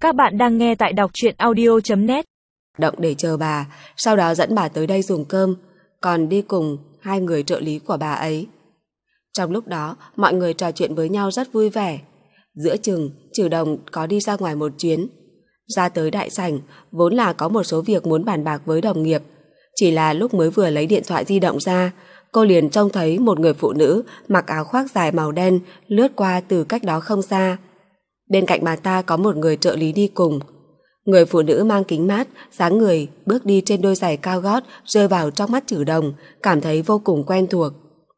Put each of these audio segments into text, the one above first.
Các bạn đang nghe tại đọc truyện audio.net. Động để chờ bà, sau đó dẫn bà tới đây dùng cơm, còn đi cùng hai người trợ lý của bà ấy. Trong lúc đó, mọi người trò chuyện với nhau rất vui vẻ. Giữa chừng, Trừ Đồng có đi ra ngoài một chuyến. Ra tới đại sảnh, vốn là có một số việc muốn bàn bạc với đồng nghiệp. Chỉ là lúc mới vừa lấy điện thoại di động ra, cô liền trông thấy một người phụ nữ mặc áo khoác dài màu đen lướt qua từ cách đó không xa. Bên cạnh bà ta có một người trợ lý đi cùng. Người phụ nữ mang kính mát, dáng người bước đi trên đôi giày cao gót rơi vào trong mắt Trừ Đồng, cảm thấy vô cùng quen thuộc.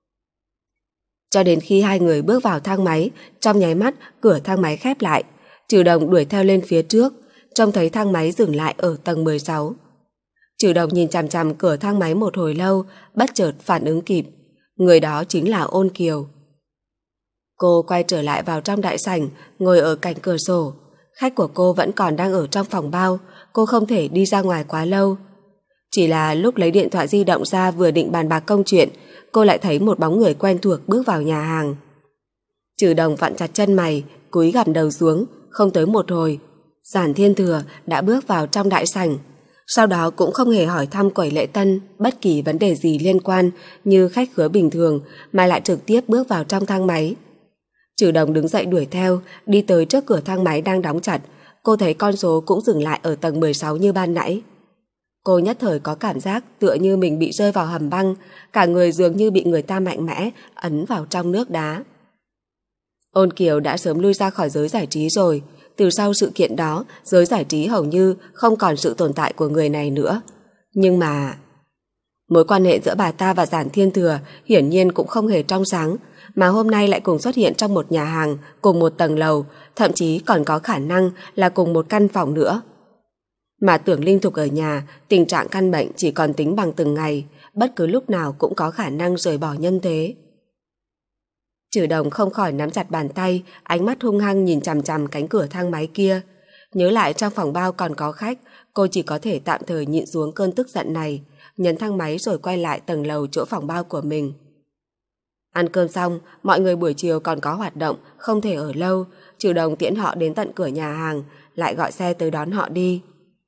Cho đến khi hai người bước vào thang máy, trong nháy mắt cửa thang máy khép lại. Trừ Đồng đuổi theo lên phía trước, trông thấy thang máy dừng lại ở tầng 16. Trừ Đồng nhìn chằm chằm cửa thang máy một hồi lâu, bất chợt phản ứng kịp. Người đó chính là Ôn Kiều. Cô quay trở lại vào trong đại sảnh, ngồi ở cạnh cửa sổ. Khách của cô vẫn còn đang ở trong phòng bao, cô không thể đi ra ngoài quá lâu. Chỉ là lúc lấy điện thoại di động ra vừa định bàn bạc công chuyện, cô lại thấy một bóng người quen thuộc bước vào nhà hàng. Trừ Đồng vặn chặt chân mày, cúi gằm đầu xuống, không tới một hồi, Giản Thiên Thừa đã bước vào trong đại sảnh. Sau đó cũng không hề hỏi thăm Quẩy Lễ Tân bất kỳ vấn đề gì liên quan như khách khứa bình thường, mà lại trực tiếp bước vào trong thang máy. Trừ Đồng đứng dậy đuổi theo, đi tới trước cửa thang máy đang đóng chặt. Cô thấy con số cũng dừng lại ở tầng 16 như ban nãy. Cô nhất thời có cảm giác tựa như mình bị rơi vào hầm băng, cả người dường như bị người ta mạnh mẽ ấn vào trong nước đá. Ôn Kiều đã sớm lui ra khỏi giới giải trí rồi. Từ sau sự kiện đó, giới giải trí hầu như không còn sự tồn tại của người này nữa. Nhưng mà mối quan hệ giữa bà ta và Giản Thiên Thừa hiển nhiên cũng không hề trong sáng, mà hôm nay lại cùng xuất hiện trong một nhà hàng, cùng một tầng lầu, thậm chí còn có khả năng là cùng một căn phòng nữa. Mà Tưởng Linh Thục ở nhà, tình trạng căn bệnh chỉ còn tính bằng từng ngày, bất cứ lúc nào cũng có khả năng rời bỏ nhân thế. Trừ Đồng không khỏi nắm chặt bàn tay, ánh mắt hung hăng nhìn chằm chằm cánh cửa thang máy kia. Nhớ lại trong phòng bao còn có khách, cô chỉ có thể tạm thời nhịn xuống cơn tức giận này, nhấn thang máy rồi quay lại tầng lầu chỗ phòng bao của mình. Ăn cơm xong, mọi người buổi chiều còn có hoạt động, không thể ở lâu. Trừ Đồng tiễn họ đến tận cửa nhà hàng, lại gọi xe tới đón họ đi.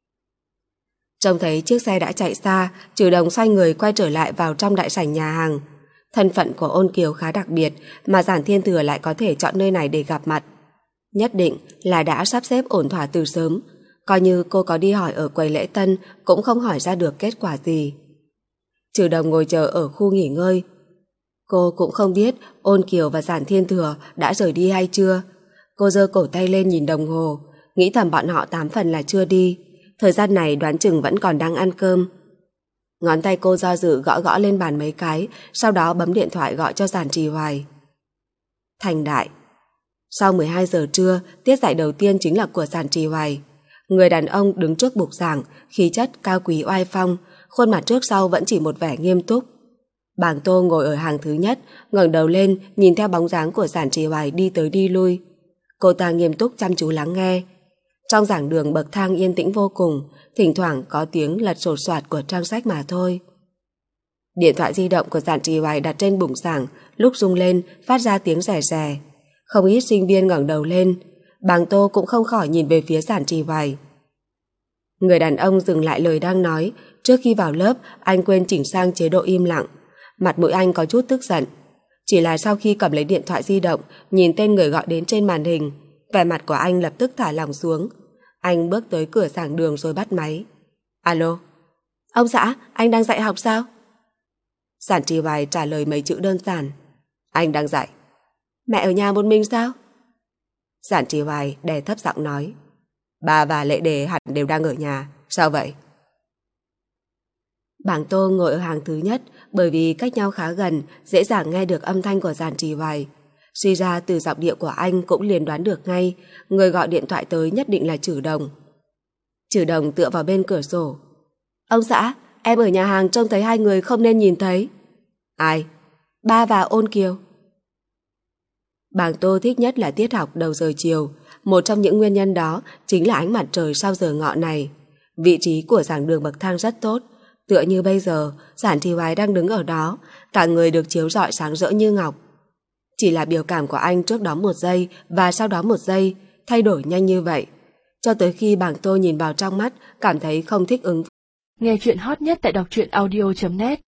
Trông thấy chiếc xe đã chạy xa, Trừ Đồng xoay người quay trở lại vào trong đại sảnh nhà hàng. Thân phận của Ôn Kiều khá đặc biệt, mà Giản Thiên Thừa lại có thể chọn nơi này để gặp mặt. Nhất định là đã sắp xếp ổn thỏa từ sớm, coi như cô có đi hỏi ở quầy lễ tân cũng không hỏi ra được kết quả gì. Trừ Đồng ngồi chờ ở khu nghỉ ngơi. Cô cũng không biết Ôn Kiều và Giản Thiên Thừa đã rời đi hay chưa. Cô giơ cổ tay lên nhìn đồng hồ, nghĩ thầm bọn họ 8 phần là chưa đi. Thời gian này đoán chừng vẫn còn đang ăn cơm. Ngón tay cô do dự gõ gõ lên bàn mấy cái, sau đó bấm điện thoại gọi cho Giản Trì Hoài. Thành Đại. Sau 12 giờ trưa, tiết dạy đầu tiên chính là của Giản Trì Hoài. Người đàn ông đứng trước bục giảng, khí chất cao quý oai phong, khuôn mặt trước sau vẫn chỉ một vẻ nghiêm túc. Bàng Tô ngồi ở hàng thứ nhất, ngẩng đầu lên nhìn theo bóng dáng của Giản Trì Hoài đi tới đi lui. Cô ta nghiêm túc chăm chú lắng nghe. Trong giảng đường bậc thang yên tĩnh vô cùng, thỉnh thoảng có tiếng lật sột soạt của trang sách mà thôi. Điện thoại di động của Giản Trì Hoài đặt trên bục giảng, lúc rung lên phát ra tiếng rè rè. Không ít sinh viên ngẩng đầu lên, Bàng Tô cũng không khỏi nhìn về phía Giản Trì Hoài. Người đàn ông dừng lại lời đang nói, trước khi vào lớp anh quên chỉnh sang chế độ im lặng, mặt mũi anh có chút tức giận. Chỉ là sau khi cầm lấy điện thoại di động, nhìn tên người gọi đến trên màn hình, vẻ mặt của anh lập tức thả lỏng xuống. Anh bước tới cửa giảng đường rồi bắt máy. Alo. Ông xã, anh đang dạy học sao? Giản Trì Hoài trả lời mấy chữ đơn giản. Anh đang dạy. Mẹ ở nhà một mình sao? Giản Trì Hoài đè thấp giọng nói. Bà và Lệ Đề hẳn đều đang ở nhà. Sao vậy? Bàng Tô ngồi ở hàng thứ nhất, bởi vì cách nhau khá gần, dễ dàng nghe được âm thanh của Giản Trì Hoài. Suy ra từ giọng điệu của anh cũng liền đoán được ngay, người gọi điện thoại tới nhất định là Trừ Đồng. Trừ Đồng tựa vào bên cửa sổ. Ông xã, em ở nhà hàng trông thấy hai người không nên nhìn thấy. Ai? Ba và Ôn Kiều. Bàng Tô thích nhất là tiết học đầu giờ chiều. Một trong những nguyên nhân đó chính là ánh mặt trời sau giờ ngọ này. Vị trí của giảng đường bậc thang rất tốt. Tựa như bây giờ, Giản Trì Hoài đang đứng ở đó, cả người được chiếu rọi sáng rỡ như ngọc. Chỉ là biểu cảm của anh trước đó một giây và sau đó một giây thay đổi nhanh như vậy. cho tới khi bảng tôi nhìn vào trong mắt, cảm thấy không thích ứng. Nghe chuyện hot nhất tại đọc truyện audio.net